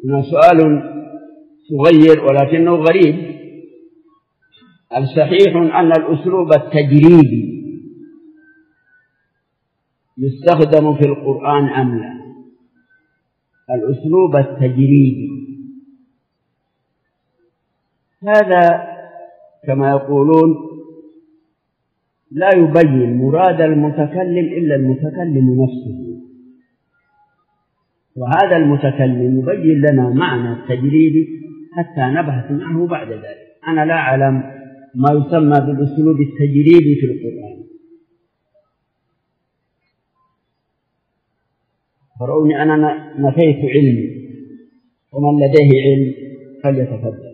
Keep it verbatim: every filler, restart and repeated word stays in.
هنا سؤال صغير ولكنه غريب. الصحيح أن الأسلوب التجريبي يستخدم في القرآن أم لا؟ الأسلوب التجريبي هذا كما يقولون لا يبين مراد المتكلم إلا المتكلم نفسه، وهذا المتكلم يبين لنا معنى التجريبي حتى نبحث معه بعد ذلك. أنا لا أعلم ما يسمى بالأسلوب التجريبي في القرآن، فروني أنا نفيت علمي، ومن لديه علم فليتفضل.